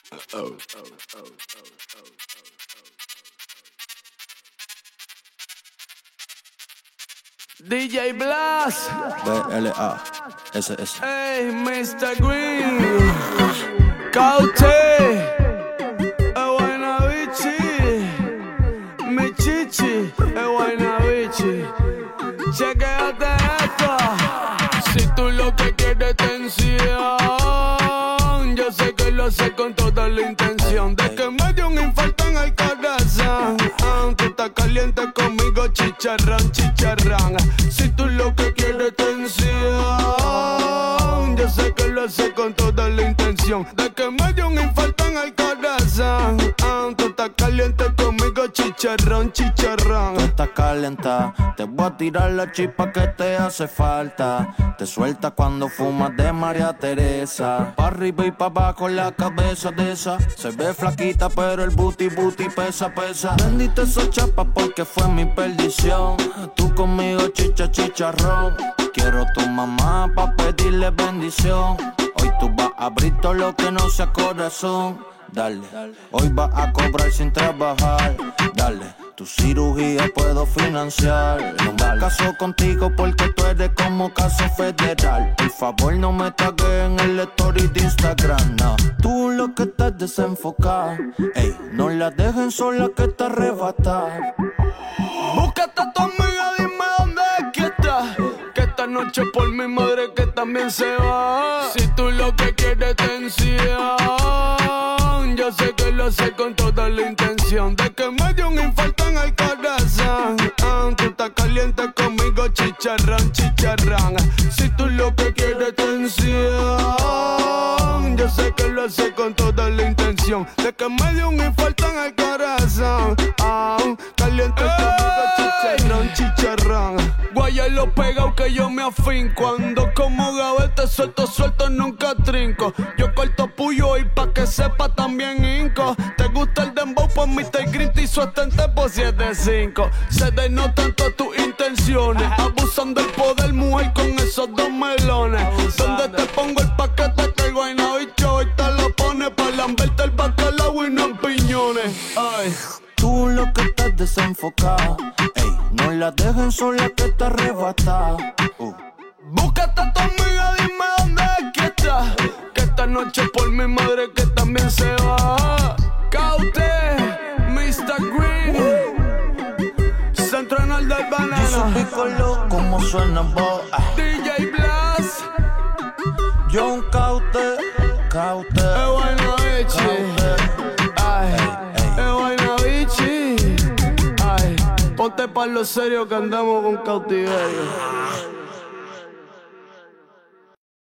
DJ Blas, BLASS. hey, Mr. Green, Caute, Guaynabichi, mi chichi, Guaynabichi. Chequéate esto, si tú lo que quieres tensión, yo sé que lo sé con toda la intención de que me dio un infarto en el corazón. Tú estás caliente conmigo, chicharrón, chicharrón. Si tú lo que quieres tensión, yo sé que lo sé con toda la intención de que me dio un infarto en el corazón. Tú estás caliente conmigo, chicharrón, chicharrón. Tú estás calentada, te voy a tirar la chispa que te hace falta. Te sueltas cuando fumas de María Teresa. Pa' arriba y pa' abajo la cabeza de esa. Se ve flaquita pero el booty pesa, pesa. Bendita esa chapa porque fue mi perdición. Tú conmigo chicha, chicharrón. Quiero tu mamá pa' pedirle bendición. Hoy tú vas a abrir todo lo que no sea corazón. Dale, hoy vas a cobrar sin trabajar. Dale, tu cirugía puedo financiar. No me caso contigo porque tú eres como caso federal. Por favor no me tagues en el story de Instagram, no. Tú lo que estás desenfocado. Ey, no la dejen sola que te arrebata. Búscate a tu amiga, dime dónde es que está. Que esta noche por mi madre que también se va. Si tú lo que quieres tensión, yo sé que lo sé con toda la intención de que me dio un infarto en el corazón. Tú estás caliente conmigo, chicharrón, chicharrón. Si tú lo que quieres tensión, yo sé que lo sé con toda la intención de que me dio un infarto en el corazón. Caliente conmigo, chicharrón, chicharrón. Guaya lo pegado que yo me afinco. Ando como gavete, suelto, nunca trinco. Yo corto puyo y pa' que sepa también inco. ¿Te gusta el dembow? Pues Mr. Green te hizo estente por 7-5. Se denotan todas tus intenciones. Abusando del poder, mujer, con esos dos melones. Donde te pongo el paquete que el Guaynabicho hoy te lo pone pa' lamberte el bacalao y no en piñones. Ay. Tú lo que estás desenfocado. Ey, no la dejen sola que te arrebata. Búscate a tu amiga, dime dónde es que está. Que esta noche por mi madre que también se va. Caute, Mr. Green, Central del Banana. Yo soy picolo, como suena vos. DJ Blas, John Caute. Guaynabichi. Ay, Guaynabichi. Ay, ponte pa' lo serio que andamos con cautiverio.